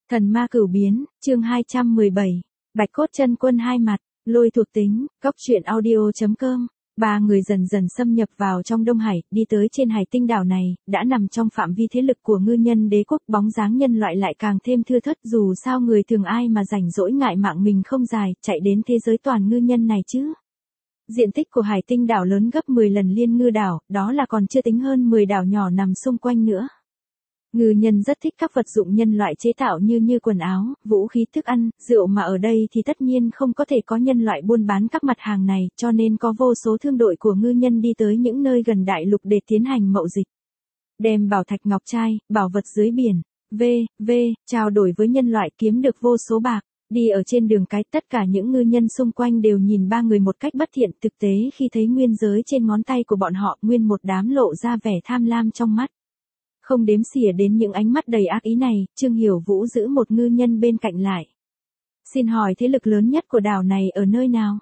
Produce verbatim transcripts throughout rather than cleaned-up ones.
Thần ma cửu biến, chương hai trăm mười bảy. Bạch cốt chân quân hai mặt, lôi thuộc tính, cốc truyện audio.com. Ba người dần dần xâm nhập vào trong Đông Hải, đi tới trên hải tinh đảo này, đã nằm trong phạm vi thế lực của ngư nhân đế quốc, bóng dáng nhân loại lại càng thêm thưa thớt, dù sao người thường ai mà rảnh rỗi ngại mạng mình không dài, chạy đến thế giới toàn ngư nhân này chứ. Diện tích của hải tinh đảo lớn gấp mười lần Liên Ngư đảo, đó là còn chưa tính hơn mười đảo nhỏ nằm xung quanh nữa. Ngư nhân rất thích các vật dụng nhân loại chế tạo như như quần áo, vũ khí, thức ăn, rượu, mà ở đây thì tất nhiên không có thể có nhân loại buôn bán các mặt hàng này, cho nên có vô số thương đội của ngư nhân đi tới những nơi gần đại lục để tiến hành mậu dịch. Đem bảo thạch ngọc trai, bảo vật dưới biển, v, v, trao đổi với nhân loại kiếm được vô số bạc. Đi ở trên đường cái, tất cả những ngư nhân xung quanh đều nhìn ba người một cách bất thiện, thực tế khi thấy nguyên giới trên ngón tay của bọn họ, nguyên một đám lộ ra vẻ tham lam trong mắt. Không đếm xỉa đến những ánh mắt đầy ác ý này, Trương Hiểu Vũ giữ một ngư nhân bên cạnh lại. Xin hỏi thế lực lớn nhất của đảo này ở nơi nào?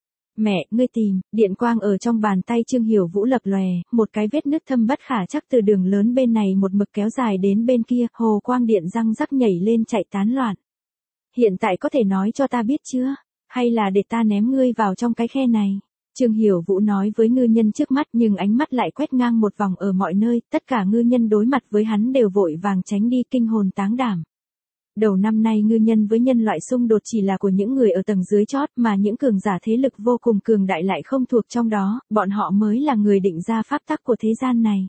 Mẹ, ngươi tìm, điện quang ở trong bàn tay Trương Hiểu Vũ lập lòe, một cái vết nứt thâm bất khả trắc từ đường lớn bên này một mực kéo dài đến bên kia, hồ quang điện răng rắc nhảy lên chạy tán loạn. Hiện tại có thể nói cho ta biết chưa? Hay là để ta ném ngươi vào trong cái khe này? Trương Hiểu Vũ nói với ngư nhân trước mắt, nhưng ánh mắt lại quét ngang một vòng ở mọi nơi, tất cả ngư nhân đối mặt với hắn đều vội vàng tránh đi, kinh hồn táng đảm. Đầu năm nay ngư nhân với nhân loại xung đột chỉ là của những người ở tầng dưới chót, mà những cường giả thế lực vô cùng cường đại lại không thuộc trong đó, bọn họ mới là người định ra pháp tắc của thế gian này.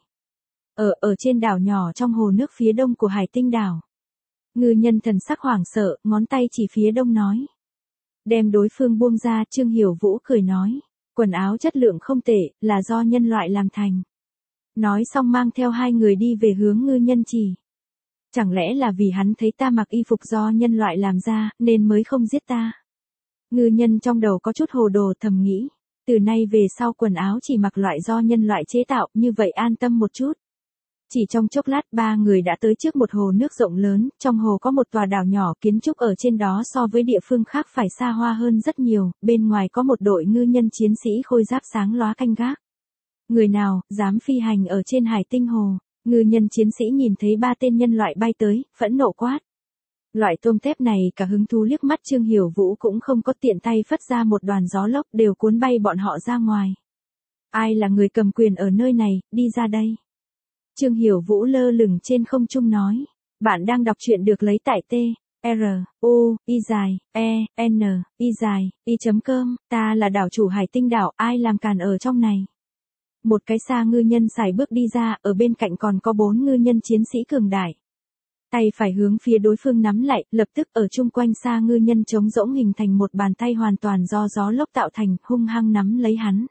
Ở ở trên đảo nhỏ trong hồ nước phía đông của hải tinh đảo. Ngư nhân thần sắc hoảng sợ, ngón tay chỉ phía đông nói. Đem đối phương buông ra, Trương Hiểu Vũ cười nói. Quần áo chất lượng không tệ, là do nhân loại làm thành. Nói xong mang theo hai người đi về hướng ngư nhân chỉ. Chẳng lẽ là vì hắn thấy ta mặc y phục do nhân loại làm ra, nên mới không giết ta? Ngư nhân trong đầu có chút hồ đồ, thầm nghĩ. Từ nay về sau quần áo chỉ mặc loại do nhân loại chế tạo, như vậy an tâm một chút. Chỉ trong chốc lát ba người đã tới trước một hồ nước rộng lớn, trong hồ có một tòa đảo nhỏ, kiến trúc ở trên đó so với địa phương khác phải xa hoa hơn rất nhiều, bên ngoài có một đội ngư nhân chiến sĩ khôi giáp sáng lóa canh gác. Người nào, dám phi hành ở trên hải tinh hồ? Ngư nhân chiến sĩ nhìn thấy ba tên nhân loại bay tới, phẫn nộ quát. Loại tôm tép này cả hứng thú liếc mắt Trương Hiểu Vũ cũng không có, tiện tay phất ra một đoàn gió lốc đều cuốn bay bọn họ ra ngoài. Ai là người cầm quyền ở nơi này, đi ra đây. Trương Hiểu Vũ lơ lửng trên không trung nói. Bạn đang đọc truyện được lấy tại T, R, U, Y dài, E, N, Y dài, Y.com, ta là đảo chủ hải tinh đảo, ai làm càn ở trong này. Một cái xa ngư nhân sải bước đi ra, ở bên cạnh còn có bốn ngư nhân chiến sĩ cường đại. Tay phải hướng phía đối phương nắm lại, lập tức ở chung quanh xa ngư nhân trống rỗng hình thành một bàn tay hoàn toàn do gió lốc tạo thành, hung hăng nắm lấy hắn.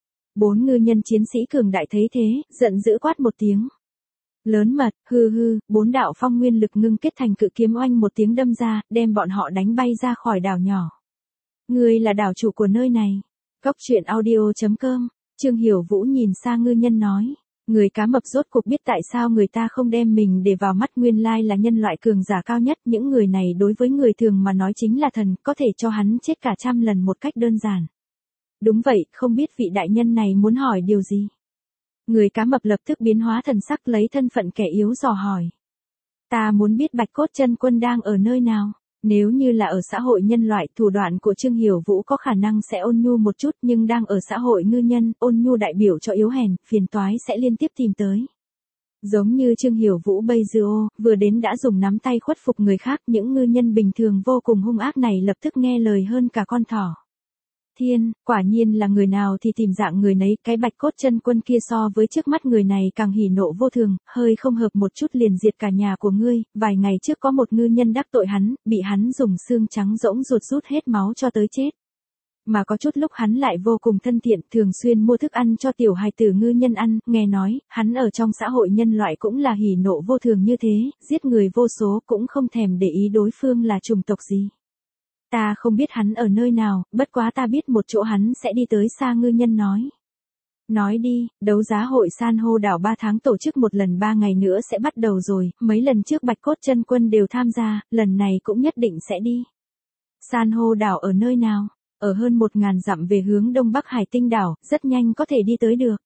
Bốn ngư nhân chiến sĩ cường đại thấy thế, giận dữ quát một tiếng. Lớn mật, hư hư, bốn đạo phong nguyên lực ngưng kết thành cự kiếm oanh một tiếng đâm ra, đem bọn họ đánh bay ra khỏi đảo nhỏ. Ngươi là đảo chủ của nơi này. Cốc truyện audio.com, Trương Hiểu Vũ nhìn sang ngư nhân nói. Người cá mập rốt cuộc biết tại sao người ta không đem mình để vào mắt, nguyên lai là nhân loại cường giả cao nhất, những người này đối với người thường mà nói chính là thần, có thể cho hắn chết cả trăm lần một cách đơn giản. Đúng vậy, không biết vị đại nhân này muốn hỏi điều gì? Người cá mập lập tức biến hóa thần sắc, lấy thân phận kẻ yếu dò hỏi. Ta muốn biết Bạch cốt chân quân đang ở nơi nào? Nếu như là ở xã hội nhân loại, thủ đoạn của Trương Hiểu Vũ có khả năng sẽ ôn nhu một chút, nhưng đang ở xã hội ngư nhân, ôn nhu đại biểu cho yếu hèn, phiền toái sẽ liên tiếp tìm tới. Giống như Trương Hiểu Vũ bây giờ, vừa đến đã dùng nắm tay khuất phục người khác, những ngư nhân bình thường vô cùng hung ác này lập tức nghe lời hơn cả con thỏ. Thiên, quả nhiên là người nào thì tìm dạng người nấy, cái Bạch cốt chân quân kia so với trước mắt người này càng hỉ nộ vô thường, hơi không hợp một chút liền diệt cả nhà của ngươi, vài ngày trước có một ngư nhân đắc tội hắn, bị hắn dùng xương trắng rỗng ruột rút hết máu cho tới chết. Mà có chút lúc hắn lại vô cùng thân thiện, thường xuyên mua thức ăn cho tiểu hài tử ngư nhân ăn, nghe nói, hắn ở trong xã hội nhân loại cũng là hỉ nộ vô thường như thế, giết người vô số cũng không thèm để ý đối phương là chủng tộc gì. Ta không biết hắn ở nơi nào, bất quá ta biết một chỗ hắn sẽ đi tới, xa ngư nhân nói. Nói đi, đấu giá hội san hô đảo ba tháng tổ chức một lần, ba ngày nữa sẽ bắt đầu rồi, mấy lần trước Bạch cốt chân quân đều tham gia, lần này cũng nhất định sẽ đi. San hô đảo ở nơi nào? Ở hơn một ngàn dặm về hướng đông bắc hải tinh đảo, rất nhanh có thể đi tới được.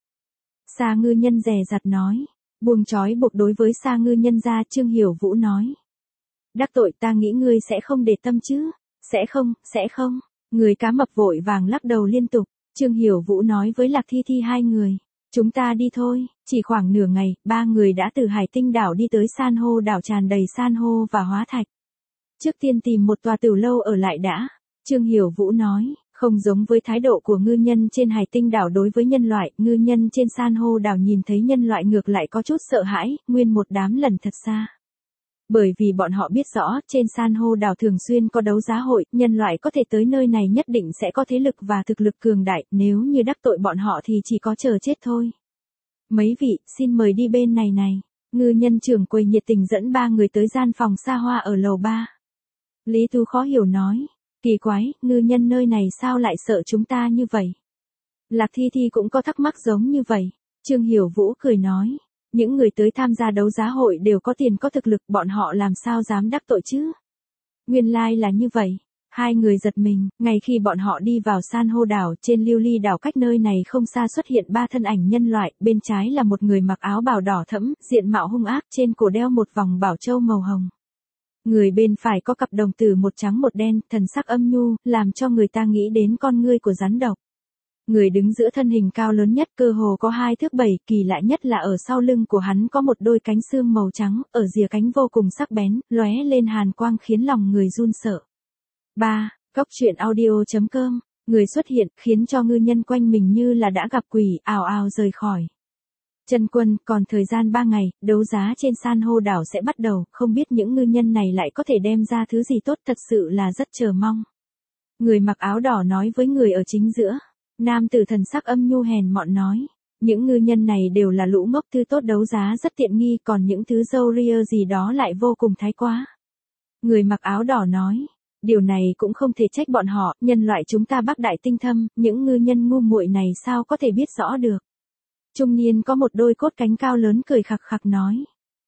Xa ngư nhân dè dặt nói. Buông trói buộc đối với xa ngư nhân ra, Trương Hiểu Vũ nói. Đắc tội ta nghĩ ngươi sẽ không để tâm chứ. Sẽ không, sẽ không. Người cá mập vội vàng lắc đầu liên tục. Trương Hiểu Vũ nói với Lạc Thi Thi hai người. Chúng ta đi thôi. Chỉ khoảng nửa ngày, ba người đã từ Hải Tinh đảo đi tới san hô đảo tràn đầy san hô và hóa thạch. Trước tiên tìm một tòa tửu lâu ở lại đã. Trương Hiểu Vũ nói. Không giống với thái độ của ngư nhân trên Hải Tinh đảo đối với nhân loại, ngư nhân trên san hô đảo nhìn thấy nhân loại ngược lại có chút sợ hãi, nguyên một đám lần thật xa. Bởi vì bọn họ biết rõ, trên san hô đảo thường xuyên có đấu giá hội, nhân loại có thể tới nơi này nhất định sẽ có thế lực và thực lực cường đại, nếu như đắc tội bọn họ thì chỉ có chờ chết thôi. Mấy vị, xin mời đi bên này này. Ngư nhân trưởng quầy nhiệt tình dẫn ba người tới gian phòng xa hoa ở lầu ba. Lý Tú khó hiểu nói. Kỳ quái, ngư nhân nơi này sao lại sợ chúng ta như vậy? Lạc Thi Thi cũng có thắc mắc giống như vậy. Trương Hiểu Vũ cười nói. Những người tới tham gia đấu giá hội đều có tiền có thực lực, bọn họ làm sao dám đắc tội chứ? Nguyên lai là như vậy. Hai người giật mình, ngay khi bọn họ đi vào san hô đảo, trên lưu ly đảo cách nơi này không xa xuất hiện ba thân ảnh nhân loại, bên trái là một người mặc áo bào đỏ thẫm, diện mạo hung ác, trên cổ đeo một vòng bảo châu màu hồng. Người bên phải có cặp đồng tử một trắng một đen, thần sắc âm nhu, làm cho người ta nghĩ đến con ngươi của rắn độc. Người đứng giữa thân hình cao lớn nhất cơ hồ có hai thước bảy, kỳ lạ nhất là ở sau lưng của hắn có một đôi cánh xương màu trắng, ở rìa cánh vô cùng sắc bén, lóe lên hàn quang khiến lòng người run sợ. ba. Cốc truyện audio chấm com. Người xuất hiện, khiến cho ngư nhân quanh mình như là đã gặp quỷ, ào ào rời khỏi. Chân Quân, còn thời gian ba ngày, đấu giá trên san hô đảo sẽ bắt đầu, không biết những ngư nhân này lại có thể đem ra thứ gì tốt, thật sự là rất chờ mong. Người mặc áo đỏ nói với người ở chính giữa. Nam tử thần sắc âm nhu hèn mọn nói. Những ngư nhân này đều là lũ ngốc, thứ tốt đấu giá rất tiện nghi, còn những thứ dâu ria gì đó lại vô cùng thái quá. Người mặc áo đỏ nói. Điều này cũng không thể trách bọn họ, nhân loại chúng ta bác đại tinh thâm, những ngư nhân ngu muội này sao có thể biết rõ được. Trung niên có một đôi cốt cánh cao lớn cười khặc khặc nói.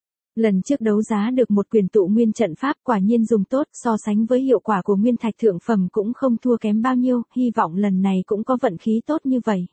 Lần trước đấu giá được một quyền tụ nguyên trận pháp, quả nhiên dùng tốt, so sánh với hiệu quả của nguyên thạch thượng phẩm cũng không thua kém bao nhiêu, hy vọng lần này cũng có vận khí tốt như vậy.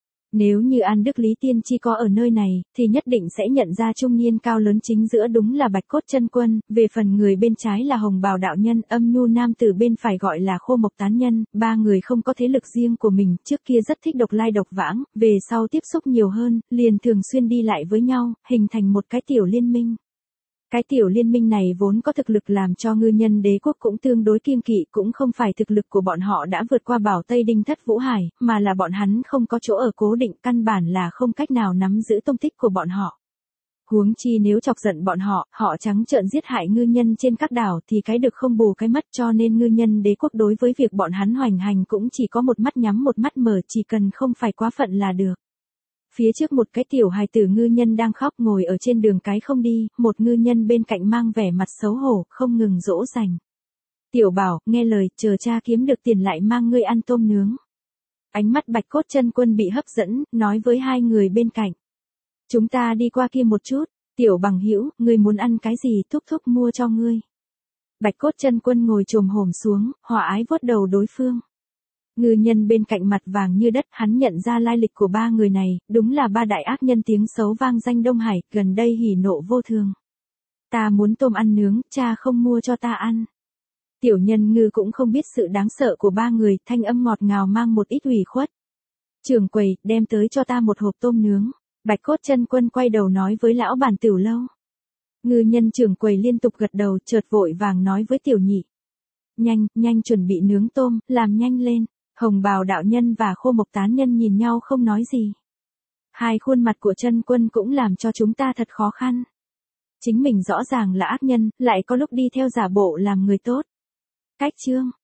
Nếu như An Đức Lý Tiên Tri có ở nơi này, thì nhất định sẽ nhận ra trung niên cao lớn chính giữa đúng là Bạch Cốt Chân Quân, về phần người bên trái là Hồng Bào đạo nhân, âm nhu nam tử bên phải gọi là Khô Mộc Tán Nhân, ba người không có thế lực riêng của mình, trước kia rất thích độc lai độc vãng, về sau tiếp xúc nhiều hơn, liền thường xuyên đi lại với nhau, hình thành một cái tiểu liên minh. Cái tiểu liên minh này vốn có thực lực làm cho ngư nhân đế quốc cũng tương đối kiêng kỵ, cũng không phải thực lực của bọn họ đã vượt qua Bảo Tây Đinh Thất Vũ Hải, mà là bọn hắn không có chỗ ở cố định, căn bản là không cách nào nắm giữ tung tích của bọn họ. Huống chi nếu chọc giận bọn họ, họ trắng trợn giết hại ngư nhân trên các đảo thì cái được không bù cái mất, cho nên ngư nhân đế quốc đối với việc bọn hắn hoành hành cũng chỉ có một mắt nhắm một mắt mở, chỉ cần không phải quá phận là được. Phía trước một cái tiểu hài tử ngư nhân đang khóc ngồi ở trên đường cái không đi, một ngư nhân bên cạnh mang vẻ mặt xấu hổ, không ngừng dỗ dành. Tiểu Bảo, nghe lời, chờ cha kiếm được tiền lại mang ngươi ăn tôm nướng. Ánh mắt Bạch Cốt Chân Quân bị hấp dẫn, nói với hai người bên cạnh. Chúng ta đi qua kia một chút, Tiểu Bằng Hữu, ngươi muốn ăn cái gì, thúc thúc mua cho ngươi. Bạch Cốt Chân Quân ngồi chồm hổm xuống, hòa ái vuốt đầu đối phương. Ngư nhân bên cạnh mặt vàng như đất, hắn nhận ra lai lịch của ba người này, đúng là ba đại ác nhân tiếng xấu vang danh Đông Hải, gần đây hỉ nộ vô thường. Ta muốn tôm ăn nướng, cha không mua cho ta ăn. Tiểu nhân ngư cũng không biết sự đáng sợ của ba người, thanh âm ngọt ngào mang một ít ủy khuất. Trưởng quầy, đem tới cho ta một hộp tôm nướng. Bạch Cốt Chân Quân quay đầu nói với lão bản tiểu lâu. Ngư nhân trưởng quầy liên tục gật đầu, chợt vội vàng nói với tiểu nhị. Nhanh, nhanh chuẩn bị nướng tôm, làm nhanh lên. Hồng Bào đạo nhân và Khô Mộc Tán Nhân nhìn nhau không nói gì. Hai khuôn mặt của Chân Quân cũng làm cho chúng ta thật khó khăn. Chính mình rõ ràng là ác nhân, lại có lúc đi theo giả bộ làm người tốt. Cách chương